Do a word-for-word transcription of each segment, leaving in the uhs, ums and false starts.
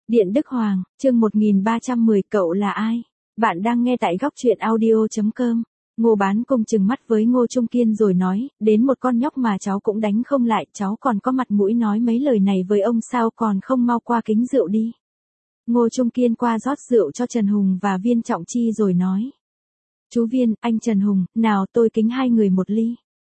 Điện Đức Hoàng, chương một nghìn ba trăm mười, cậu là ai? Bạn đang nghe tại góc truyện audio chấm com. Ngô Bán Cung trừng mắt với Ngô Trung Kiên rồi nói, đến một con nhóc mà cháu cũng đánh không lại, cháu còn có mặt mũi nói mấy lời này với ông sao, còn không mau qua kính rượu đi. Ngô Trung Kiên qua rót rượu cho Trần Hùng và Viên Trọng Chi rồi nói. Chú Viên, anh Trần Hùng, nào tôi kính hai người một ly.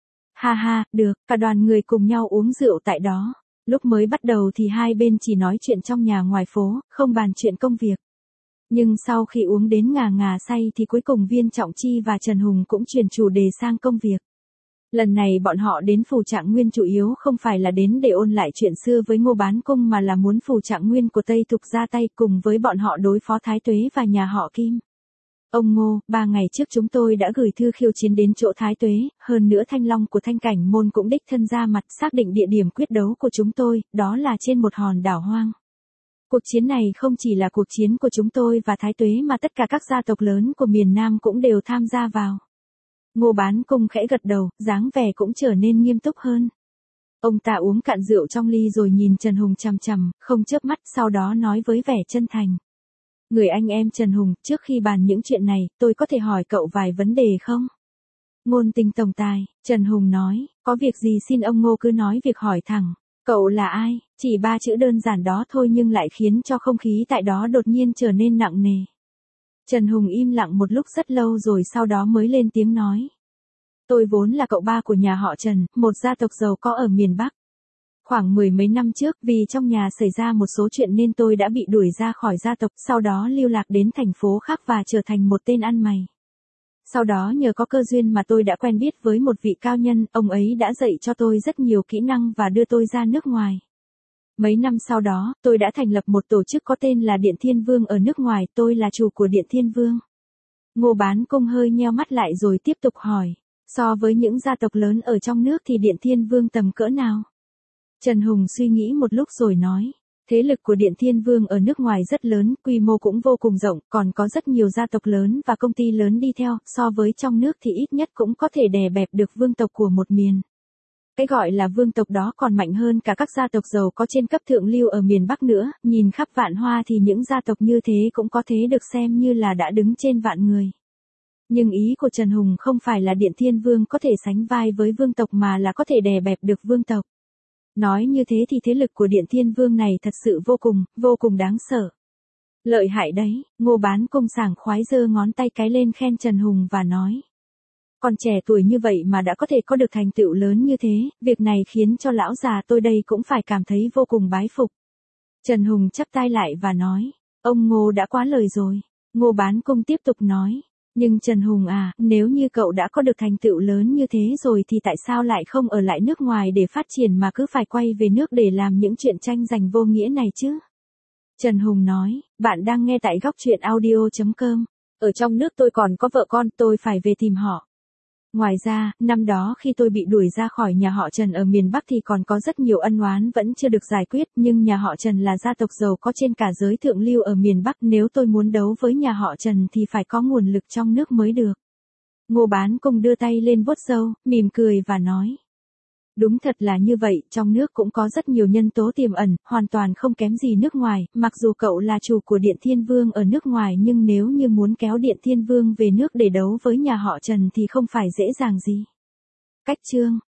Ha ha, được, cả đoàn người cùng nhau uống rượu tại đó. Lúc mới bắt đầu thì hai bên chỉ nói chuyện trong nhà ngoài phố, không bàn chuyện công việc. Nhưng sau khi uống đến ngà ngà say thì cuối cùng Viên Trọng Chi và Trần Hùng cũng chuyển chủ đề sang công việc. Lần này bọn họ đến Phủ Trạng Nguyên chủ yếu không phải là đến để ôn lại chuyện xưa với Ngô Bán Cung mà là muốn Phủ Trạng Nguyên của Tây Thục ra tay cùng với bọn họ đối phó Thái Tuế và nhà họ Kim. Ông Ngô, ba ngày trước chúng tôi đã gửi thư khiêu chiến đến chỗ Thái Tuế, hơn nữa Thanh Long của Thanh Cảnh Môn cũng đích thân ra mặt xác định địa điểm quyết đấu của chúng tôi, đó là trên một hòn đảo hoang. Cuộc chiến này không chỉ là cuộc chiến của chúng tôi và Thái Tuế mà tất cả các gia tộc lớn của miền Nam cũng đều tham gia vào. Ngô Bán Cung khẽ gật đầu, dáng vẻ cũng trở nên nghiêm túc hơn. Ông ta uống cạn rượu trong ly rồi nhìn Trần Hùng chằm chằm, không chớp mắt, sau đó nói với vẻ chân thành. Người anh em Trần Hùng, trước khi bàn những chuyện này, tôi có thể hỏi cậu vài vấn đề không? Ngôn Tình tổng tài, Trần Hùng nói, có việc gì xin ông Ngô cứ nói việc hỏi thẳng. Cậu là ai? Chỉ ba chữ đơn giản đó thôi nhưng lại khiến cho không khí tại đó đột nhiên trở nên nặng nề. Trần Hùng im lặng một lúc rất lâu rồi sau đó mới lên tiếng nói. Tôi vốn là cậu ba của nhà họ Trần, một gia tộc giàu có ở miền Bắc. Khoảng mười mấy năm trước vì trong nhà xảy ra một số chuyện nên tôi đã bị đuổi ra khỏi gia tộc, sau đó lưu lạc đến thành phố khác và trở thành một tên ăn mày. Sau đó nhờ có cơ duyên mà tôi đã quen biết với một vị cao nhân, ông ấy đã dạy cho tôi rất nhiều kỹ năng và đưa tôi ra nước ngoài. Mấy năm sau đó, tôi đã thành lập một tổ chức có tên là Điện Thiên Vương ở nước ngoài, tôi là chủ của Điện Thiên Vương. Ngô Bán Cung hơi nheo mắt lại rồi tiếp tục hỏi, so với những gia tộc lớn ở trong nước thì Điện Thiên Vương tầm cỡ nào? Trần Hùng suy nghĩ một lúc rồi nói, thế lực của Điện Thiên Vương ở nước ngoài rất lớn, quy mô cũng vô cùng rộng, còn có rất nhiều gia tộc lớn và công ty lớn đi theo, so với trong nước thì ít nhất cũng có thể đè bẹp được vương tộc của một miền. Cái gọi là vương tộc đó còn mạnh hơn cả các gia tộc giàu có trên cấp thượng lưu ở miền Bắc nữa, nhìn khắp vạn hoa thì những gia tộc như thế cũng có thế được xem như là đã đứng trên vạn người. Nhưng ý của Trần Hùng không phải là Điện Thiên Vương có thể sánh vai với vương tộc mà là có thể đè bẹp được vương tộc. Nói như thế thì thế lực của Điện Thiên Vương này thật sự vô cùng, vô cùng đáng sợ. Lợi hại đấy, Ngô Bán Cung sảng khoái giơ ngón tay cái lên khen Trần Hùng và nói. Còn trẻ tuổi như vậy mà đã có thể có được thành tựu lớn như thế, việc này khiến cho lão già tôi đây cũng phải cảm thấy vô cùng bái phục. Trần Hùng chắp tay lại và nói, ông Ngô đã quá lời rồi. Ngô Bán Cung tiếp tục nói. Nhưng Trần Hùng à, nếu như cậu đã có được thành tựu lớn như thế rồi thì tại sao lại không ở lại nước ngoài để phát triển mà cứ phải quay về nước để làm những chuyện tranh giành vô nghĩa này chứ? Trần Hùng nói, bạn đang nghe tại góc truyện audio chấm com. Ở trong nước tôi còn có vợ con, tôi phải về tìm họ. Ngoài ra, năm đó khi tôi bị đuổi ra khỏi nhà họ Trần ở miền Bắc thì còn có rất nhiều ân oán vẫn chưa được giải quyết, nhưng nhà họ Trần là gia tộc giàu có trên cả giới thượng lưu ở miền Bắc, nếu tôi muốn đấu với nhà họ Trần thì phải có nguồn lực trong nước mới được. Ngô Bán Cung đưa tay lên vuốt râu, mỉm cười và nói. Đúng thật là như vậy, trong nước cũng có rất nhiều nhân tố tiềm ẩn, hoàn toàn không kém gì nước ngoài, mặc dù cậu là chủ của Điện Thiên Vương ở nước ngoài nhưng nếu như muốn kéo Điện Thiên Vương về nước để đấu với nhà họ Trần thì không phải dễ dàng gì. Cách chương